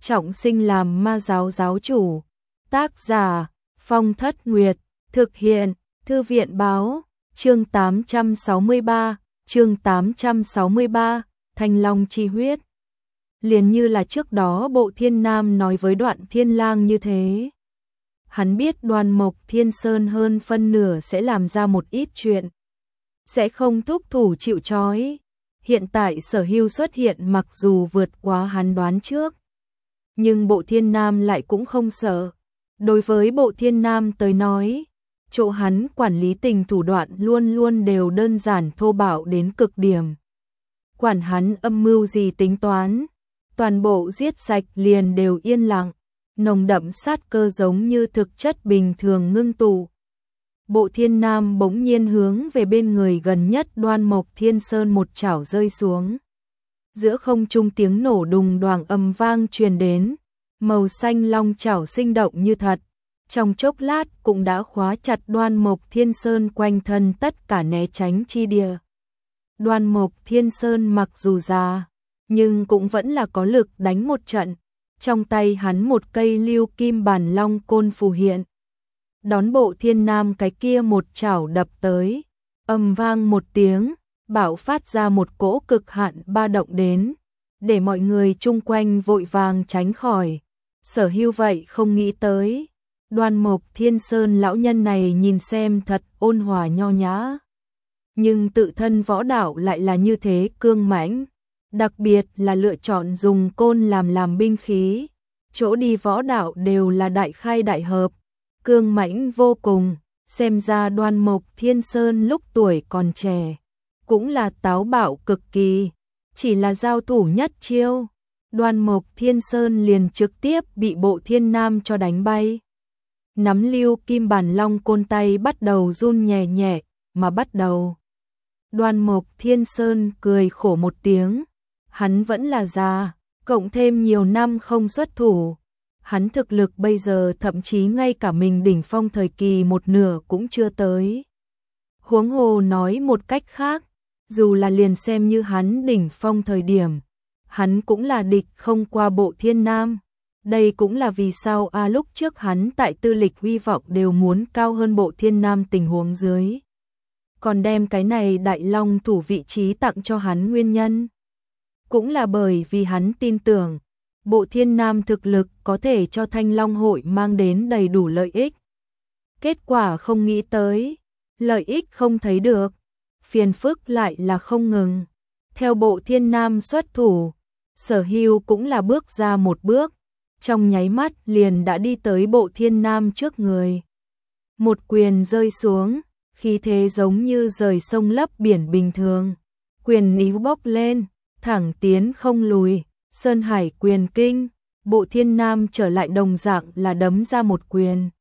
trọng sinh làm ma giáo giáo chủ. Tác giả Phong Thất Nguyệt, thực hiện Thư viện báo, chương 863, Thanh Long chi huyết. Liền như là trước đó Bộ Thiên Nam nói với Đoạn Thiên Lang như thế. Hắn biết Đoan Mộc Thiên Sơn hơn phân nửa sẽ làm ra một ít chuyện, sẽ không thúc thủ chịu trói. Hiện tại Sở Hưu xuất hiện mặc dù vượt quá hắn đoán trước, nhưng Bộ Thiên Nam lại cũng không sợ. Đối với Bộ Thiên Nam tới nói, chỗ hắn quản lý tình thủ đoạn luôn luôn đều đơn giản thô bạo đến cực điểm. Quản hắn âm mưu gì tính toán, toàn bộ giết sạch liền đều yên lặng, nồng đậm sát cơ giống như thực chất bình thường ngưng tụ. Bộ Thiên Nam bỗng nhiên hướng về bên người gần nhất Đoan Mộc Thiên Sơn một chảo rơi xuống. Giữa không trung tiếng nổ đùng đoàng ầm vang truyền đến, màu xanh long chảo sinh động như thật, trong chốc lát cũng đã khóa chặt Đoan Mộc Thiên Sơn quanh thân tất cả né tránh chi địa. Đoan Mộc Thiên Sơn mặc dù già, nhưng cũng vẫn là có lực đánh một trận. Trong tay hắn một cây lưu kim bản long côn phù hiện, đón Bộ Thiên Nam cái kia một chảo đập tới, ầm vang một tiếng, bạo phát ra một cỗ cực hạn ba động đến, để mọi người chung quanh vội vàng tránh khỏi. Sở Hưu vậy không nghĩ tới, Đoan Mộc Thiên Sơn lão nhân này nhìn xem thật ôn hòa nho nhã, nhưng tự thân võ đạo lại là như thế cương mãnh, đặc biệt là lựa chọn dùng côn làm binh khí, chỗ đi võ đạo đều là đại khai đại hợp, cương mãnh vô cùng. Xem ra Đoan Mộc Thiên Sơn lúc tuổi còn trẻ cũng là táo bạo cực kỳ, chỉ là giao thủ nhất chiêu, Đoan Mộc Thiên Sơn liền trực tiếp bị Bộ Thiên Nam cho đánh bay. Nắm lưu kim bản long côn tay bắt đầu run nhẹ nhẹ mà bắt đầu. Đoan Mộc Thiên Sơn cười khổ một tiếng, hắn vẫn là già, cộng thêm nhiều năm không xuất thủ, hắn thực lực bây giờ thậm chí ngay cả mình đỉnh phong thời kỳ một nửa cũng chưa tới. Huống hồ nói một cách khác, dù là liền xem như hắn đỉnh phong thời điểm, hắn cũng là địch không qua Bộ Thiên Nam. Đây cũng là vì sao lúc trước hắn tại tư lịch hy vọng đều muốn cao hơn Bộ Thiên Nam tình huống dưới, còn đem cái này đại long thủ vị trí tặng cho hắn nguyên nhân. Cũng là bởi vì hắn tin tưởng Bộ Thiên Nam thực lực có thể cho Thanh Long hội mang đến đầy đủ lợi ích. Kết quả không nghĩ tới, lợi ích không thấy được, phiền phức lại là không ngừng. Theo Bộ Thiên Nam xuất thủ, Sở Hưu cũng là bước ra một bước, trong nháy mắt liền đã đi tới Bộ Thiên Nam trước người. Một quyền rơi xuống, khí thế giống như rời sông lấp biển bình thường, quyền níu bốc lên, thẳng tiến không lùi. Sơn Hải quyền kinh, Bộ Thiên Nam trở lại đồng dạng là đấm ra một quyền.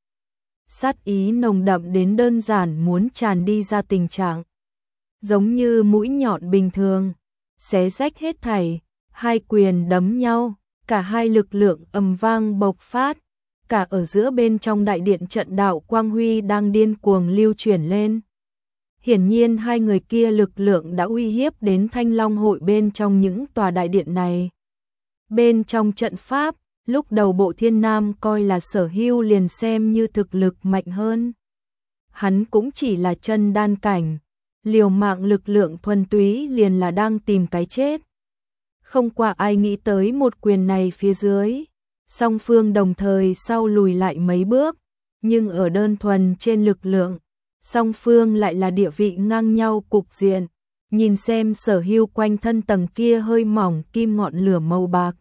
Sát ý nồng đậm đến đơn giản muốn tràn đi ra tình trạng, giống như mũi nhọn bình thường, xé rách hết thảy. Hai quyền đấm nhau, cả hai lực lượng ầm vang bộc phát, cả ở giữa bên trong đại điện trận đạo quang huy đang điên cuồng lưu chuyển lên. Hiển nhiên hai người kia lực lượng đã uy hiếp đến Thanh Long hội bên trong những tòa đại điện này. Bên trong trận pháp, lúc đầu Bộ Thiên Nam coi là Sở Hưu liền xem như thực lực mạnh hơn. Hắn cũng chỉ là chân đan cảnh, liều mạng lực lượng thuần túy liền là đang tìm cái chết. Không qua ai nghĩ tới một quyền này phía dưới, song phương đồng thời sau lùi lại mấy bước, nhưng ở đơn thuần trên lực lượng, song phương lại là địa vị ngang nhau cục diện. Nhìn xem Sở Hưu quanh thân tầng kia hơi mỏng kim ngọn lửa màu bạc,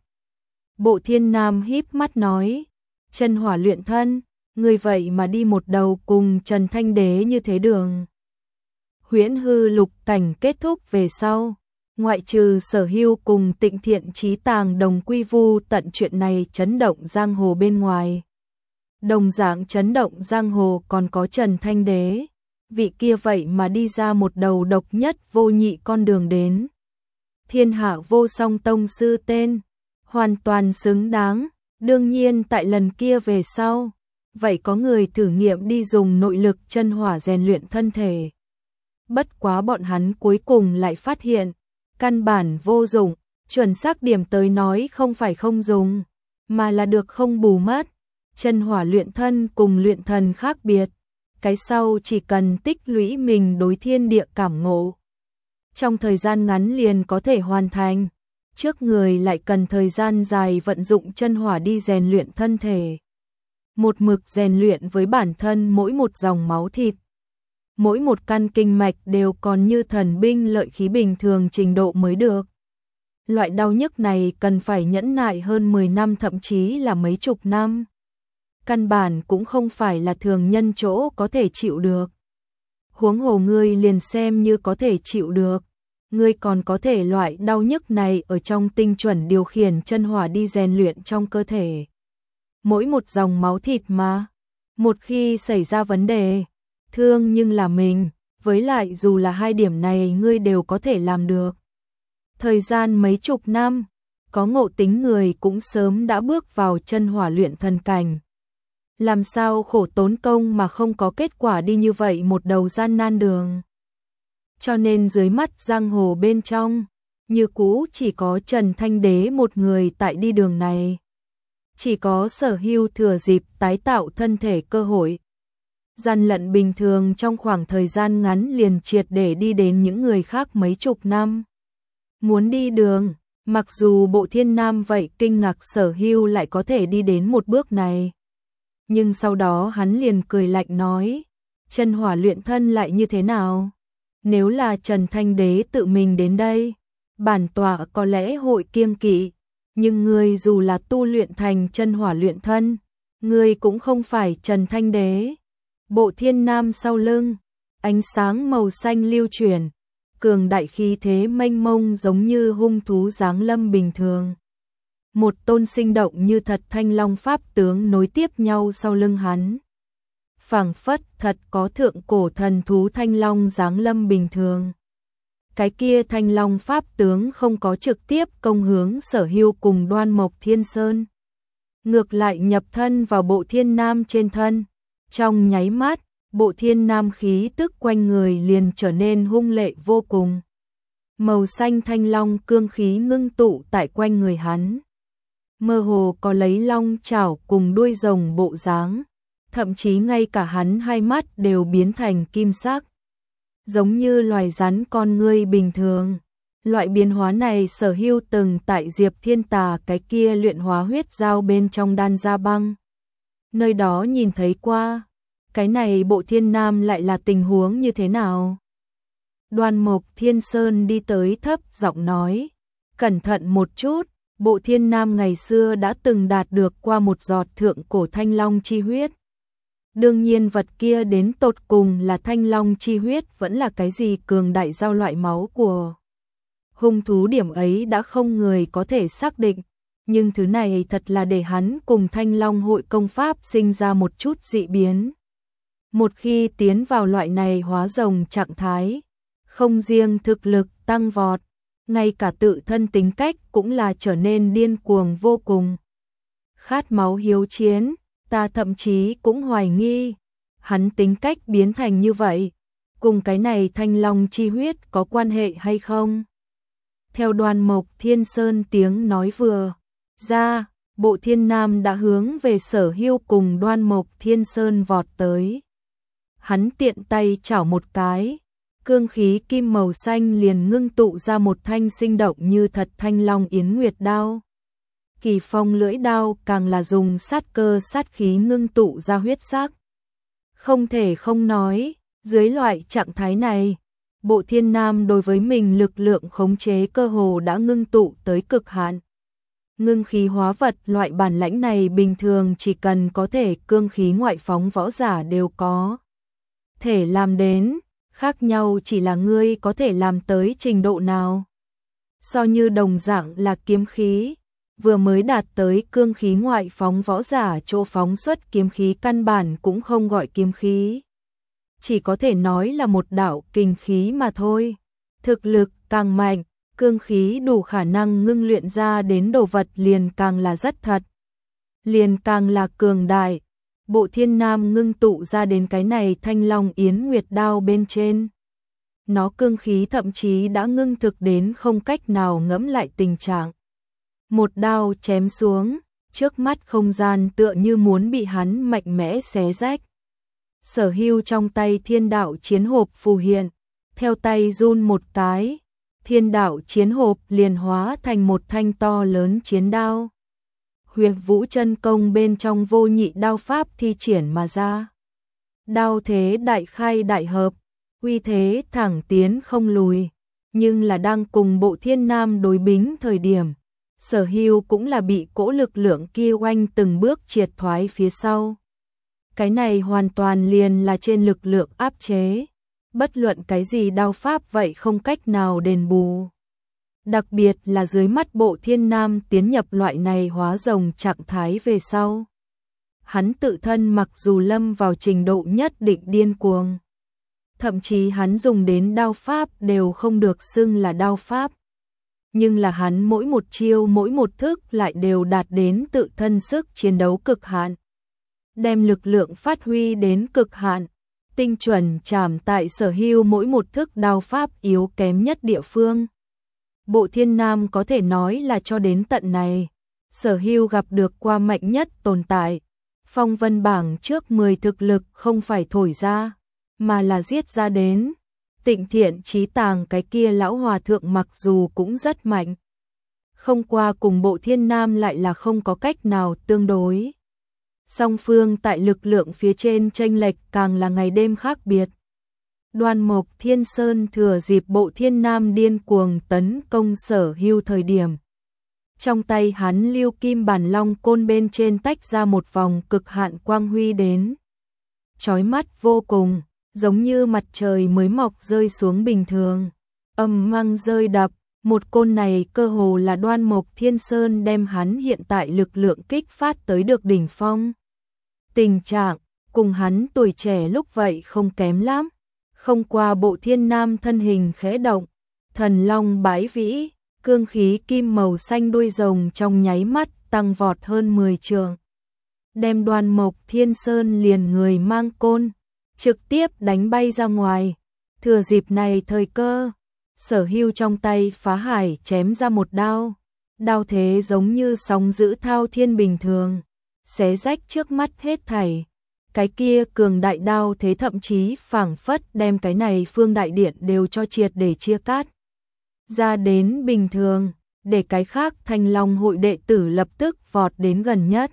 Bộ Thiên Nam híp mắt nói, chân hỏa luyện thân, người vậy mà đi một đầu cùng Trần Thanh Đế như thế đường. Huyễn hư lục cảnh kết thúc về sau, ngoại trừ Sở Hưu cùng Tịnh Thiện Chí Tàng đồng quy vu tận chuyện này chấn động giang hồ bên ngoài. Đồng dạng chấn động giang hồ còn có Trần Thanh Đế, vị kia vậy mà đi ra một đầu độc nhất vô nhị con đường đến. Thiên hạ vô song tông sư tên, hoàn toàn xứng đáng. Đương nhiên tại lần kia về sau, vậy có người thử nghiệm đi dùng nội lực chân hỏa rèn luyện thân thể. Bất quá bọn hắn cuối cùng lại phát hiện, căn bản vô dụng, chuẩn xác điểm tới nói không phải không dùng, mà là được không bù mất. Chân hỏa luyện thân cùng luyện thần khác biệt, cái sau chỉ cần tích lũy mình đối thiên địa cảm ngộ, trong thời gian ngắn liền có thể hoàn thành, trước người lại cần thời gian dài vận dụng chân hỏa đi rèn luyện thân thể. Một mực rèn luyện với bản thân mỗi một dòng máu thịt, mỗi một căn kinh mạch đều còn như thần binh lợi khí bình thường trình độ mới được. Loại đau nhức này cần phải nhẫn nại hơn 10 năm thậm chí là mấy chục năm. Căn bản cũng không phải là thường nhân chỗ có thể chịu được. Huống hồ ngươi liền xem như có thể chịu được, ngươi còn có thể loại đau nhức này ở trong tinh chuẩn điều khiển chân hỏa đi rèn luyện trong cơ thể. Mỗi một dòng máu thịt mà, một khi xảy ra vấn đề, thương nhưng là mình, với lại dù là hai điểm này ngươi đều có thể làm được. Thời gian mấy chục năm, có ngộ tính người cũng sớm đã bước vào chân hỏa luyện thần cảnh. Làm sao khổ tốn công mà không có kết quả đi như vậy một đầu gian nan đường. Cho nên dưới mắt giang hồ bên trong, như cũ chỉ có Trần Thanh Đế một người tại đi đường này. Chỉ có Sở Hưu thừa dịp tái tạo thân thể cơ hội. Gian lận bình thường trong khoảng thời gian ngắn liền triệt để đi đến những người khác mấy chục năm. Muốn đi đường, mặc dù Bộ Thiên Nam vậy kinh ngạc Sở Hưu lại có thể đi đến một bước này. Nhưng sau đó hắn liền cười lạnh nói, chân hỏa luyện thân lại như thế nào? Nếu là Trần Thanh Đế tự mình đến đây, bản tọa có lẽ hội kiêng kỵ, nhưng ngươi dù là tu luyện thành chân hỏa luyện thân, ngươi cũng không phải Trần Thanh Đế. Bộ Thiên Nam sau lưng, ánh sáng màu xanh lưu chuyển, cường đại khí thế mênh mông giống như hung thú giáng lâm bình thường. Một tôn sinh động như thật thanh long pháp tướng nối tiếp nhau sau lưng hắn. Phảng phất thật có thượng cổ thần thú thanh long giáng lâm bình thường. Cái kia thanh long pháp tướng không có trực tiếp công hướng Sở Hưu cùng Đoan Mộc Thiên Sơn. Ngược lại nhập thân vào Bộ Thiên Nam trên thân. Trong nháy mắt, Bộ Thiên Nam khí tức quanh người liền trở nên hung lệ vô cùng. Màu xanh thanh long cương khí ngưng tụ tại quanh người hắn. Mơ hồ có lấy long chảo cùng đuôi rồng bộ dáng, thậm chí ngay cả hắn hai mắt đều biến thành kim sắc, giống như loài rắn con ngươi bình thường. Loại biến hóa này Sở Hưu từng tại Diệp Thiên Tà cái kia luyện hóa huyết giao bên trong đan gia băng. Nơi đó nhìn thấy qua, cái này Bộ Thiên Nam lại là tình huống như thế nào? Đoan Mộc Thiên Sơn đi tới thấp giọng nói, cẩn thận một chút. Bộ Thiên Nam ngày xưa đã từng đạt được qua một giọt thượng cổ thanh long chi huyết. Đương nhiên vật kia đến tột cùng là thanh long chi huyết vẫn là cái gì cường đại giao loại máu của hung thú, điểm ấy đã không người có thể xác định. Nhưng thứ này thật là để hắn cùng thanh long hội công pháp sinh ra một chút dị biến. Một khi tiến vào loại này hóa rồng trạng thái, không riêng thực lực tăng vọt, ngay cả tự thân tính cách cũng là trở nên điên cuồng vô cùng. Khát máu hiếu chiến, ta thậm chí cũng hoài nghi, hắn tính cách biến thành như vậy, cùng cái này thanh long chi huyết có quan hệ hay không? Theo Đoan Mộc Thiên Sơn tiếng nói vừa ra, Bộ Thiên Nam đã hướng về Sở Hưu cùng Đoan Mộc Thiên Sơn vọt tới. Hắn tiện tay chảo một cái, cương khí kim màu xanh liền ngưng tụ ra một thanh sinh động như thật thanh long yến nguyệt đao. Kỳ phong lưỡi đao càng là dùng sát cơ sát khí ngưng tụ ra huyết sắc. Không thể không nói, dưới loại trạng thái này, Bộ Thiên Nam đối với mình lực lượng khống chế cơ hồ đã ngưng tụ tới cực hạn. Ngưng khí hóa vật loại bản lãnh này bình thường chỉ cần có thể cương khí ngoại phóng võ giả đều có thể làm đến. Khác nhau chỉ là ngươi có thể làm tới trình độ nào. So như đồng dạng là kiếm khí, vừa mới đạt tới cương khí ngoại phóng võ giả chỗ phóng xuất kiếm khí căn bản cũng không gọi kiếm khí. Chỉ có thể nói là một đạo kình khí mà thôi. Thực lực càng mạnh, cương khí đủ khả năng ngưng luyện ra đến đồ vật liền càng là rất thật. Liền càng là cường đại. Bộ Thiên Nam ngưng tụ ra đến cái này thanh long yến nguyệt đao bên trên. Nó cương khí thậm chí đã ngưng thực đến không cách nào ngẫm lại tình trạng. Một đao chém xuống, trước mắt không gian tựa như muốn bị hắn mạnh mẽ xé rách. Sở Hưu trong tay thiên đạo chiến hộp phù hiện, theo tay run một cái, thiên đạo chiến hộp liền hóa thành một thanh to lớn chiến đao. Huyệt Vũ chân công bên trong vô nhị đao pháp thi triển mà ra. Đao thế đại khai đại hợp, uy thế thẳng tiến không lùi, nhưng là đang cùng Bộ Thiên Nam đối bính thời điểm, Sở Hưu cũng là bị cỗ lực lượng kia oanh từng bước triệt thoái phía sau. Cái này hoàn toàn liền là trên lực lượng áp chế, bất luận cái gì đao pháp vậy không cách nào đền bù. Đặc biệt là dưới mắt Bộ Thiên Nam tiến nhập loại này hóa rồng trạng thái về sau. Hắn tự thân mặc dù lâm vào trình độ nhất định điên cuồng, thậm chí hắn dùng đến đao pháp đều không được xưng là đao pháp. Nhưng là hắn mỗi một chiêu mỗi một thức lại đều đạt đến tự thân sức chiến đấu cực hạn. Đem lực lượng phát huy đến cực hạn, tinh chuẩn chạm tại Sở Hưu mỗi một thức đao pháp yếu kém nhất địa phương. Bộ Thiên Nam có thể nói là cho đến tận này, Sở Hưu gặp được qua mạnh nhất tồn tại. Phong vân bảng trước 10 thực lực không phải thổi ra, mà là giết ra đến. Tịnh Thiện Chí Tàng cái kia lão hòa thượng mặc dù cũng rất mạnh, không qua cùng Bộ Thiên Nam lại là không có cách nào tương đối. Song phương tại lực lượng phía trên chênh lệch càng là ngày đêm khác biệt. Đoan Mộc Thiên Sơn thừa dịp Bộ Thiên Nam điên cuồng tấn công Sở Hưu thời điểm, trong tay hắn Lưu Kim Bản Long côn bên trên tách ra một vòng cực hạn quang huy đến. Chói mắt vô cùng, giống như mặt trời mới mọc rơi xuống bình thường. Ầm vang rơi đập, một côn này cơ hồ là Đoan Mộc Thiên Sơn đem hắn hiện tại lực lượng kích phát tới được đỉnh phong. Tình trạng cùng hắn tuổi trẻ lúc vậy không kém lắm. Không qua Bộ Thiên Nam thân hình khẽ động, thần long bái vĩ, cương khí kim màu xanh đuôi rồng trong nháy mắt tăng vọt hơn 10 trượng. Đem Đoan Mộc Thiên Sơn liền người mang côn, trực tiếp đánh bay ra ngoài. Thừa dịp này thời cơ, Sở Hưu trong tay phá hải chém ra một đao. Đao thế giống như sóng dữ thao thiên bình thường, xé rách trước mắt hết thảy. Cái kia cường đại đao thế thậm chí phảng phất đem cái này phương đại điện đều cho triệt để chia cắt ra đến bình thường, để cái khác Thanh Long hội đệ tử lập tức vọt đến gần nhất.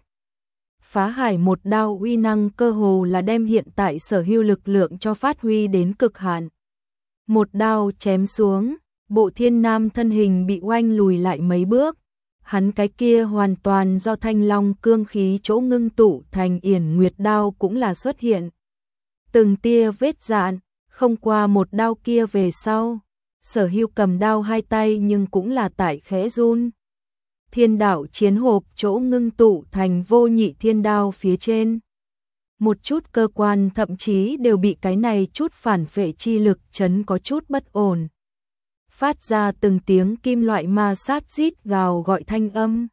Phá hải một đao uy năng cơ hồ là đem hiện tại Sở Hưu lực lượng cho phát huy đến cực hạn. Một đao chém xuống, Bộ Thiên Nam thân hình bị oanh lùi lại mấy bước. Hắn cái kia hoàn toàn do Thanh Long cương khí chỗ ngưng tụ thành Yển Nguyệt đao cũng là xuất hiện. Từng tia vết dạn, không qua một đao kia về sau, Sở Hưu cầm đao hai tay nhưng cũng là tại khẽ run. Thiên đạo chiến hộp chỗ ngưng tụ thành vô nhị thiên đao phía trên. Một chút cơ quan thậm chí đều bị cái này chút phản vệ chi lực chấn có chút bất ổn. Phát ra từng tiếng kim loại ma sát rít gào gọi thanh âm.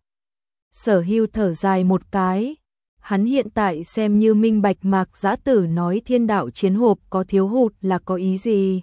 Sở Hưu thở dài một cái. Hắn hiện tại xem như minh bạch Mạc Giã Tử nói thiên đạo chiến hộp có thiếu hụt là có ý gì.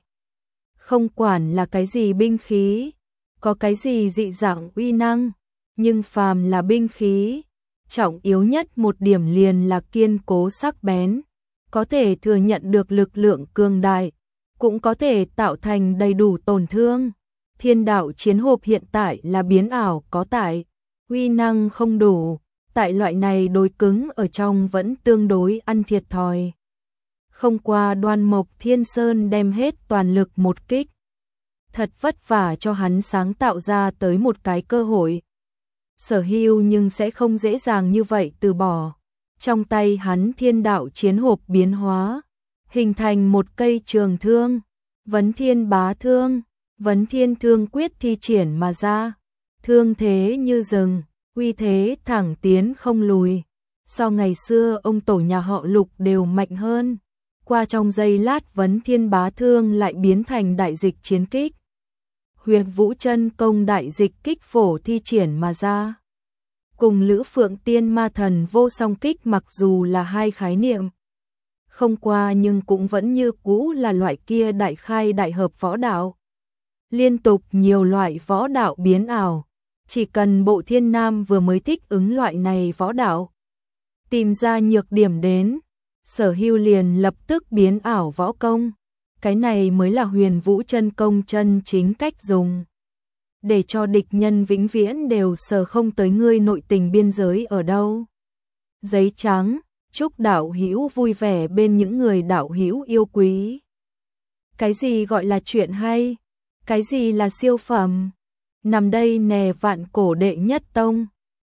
Không quản là cái gì binh khí, có cái gì dị dạng uy năng, nhưng phàm là binh khí, trọng yếu nhất một điểm liền là kiên cố sắc bén, có thể thừa nhận được lực lượng cường đại, cũng có thể tạo thành đầy đủ tổn thương. Thiên đạo chiến hộp hiện tại là biến ảo có tại, uy năng không đủ, tại loại này đối cứng ở trong vẫn tương đối ăn thiệt thòi. Không qua Đoan Mộc Thiên Sơn đem hết toàn lực một kích. Thật vất vả cho hắn sáng tạo ra tới một cái cơ hội. Sở Hưu nhưng sẽ không dễ dàng như vậy từ bỏ. Trong tay hắn thiên đạo chiến hộp biến hóa, hình thành một cây trường thương, Vấn Thiên Bá Thương, Vấn Thiên Thương quyết thi triển mà ra. Thương thế như rừng, uy thế thẳng tiến không lùi. So ngày xưa ông tổ nhà họ Lục đều mạnh hơn. Qua trong giây lát Vấn Thiên Bá Thương lại biến thành đại dịch chiến kích. Huyệt Vũ chân công đại dịch kích phổ thi triển mà ra. Cùng Lữ Phượng Tiên Ma Thần Vô Song kích mặc dù là hai khái niệm. Không qua nhưng cũng vẫn như cũ là loại kia đại khai đại hợp võ đạo. Liên tục nhiều loại võ đạo biến ảo, Chỉ cần Bộ Thiên Nam vừa mới thích ứng loại này võ đạo, tìm ra nhược điểm đến, Sở Hưu liền lập tức biến ảo võ công. Cái này mới là Huyền Vũ chân công chân chính cách dùng. Để cho địch nhân vĩnh viễn đều sờ không tới ngươi nội tình biên giới ở đâu. Giấy trắng, chúc đạo hữu vui vẻ bên những người đạo hữu yêu quý. Cái gì gọi là chuyện hay? Cái gì là siêu phẩm? Nằm đây nè vạn cổ đệ nhất tông.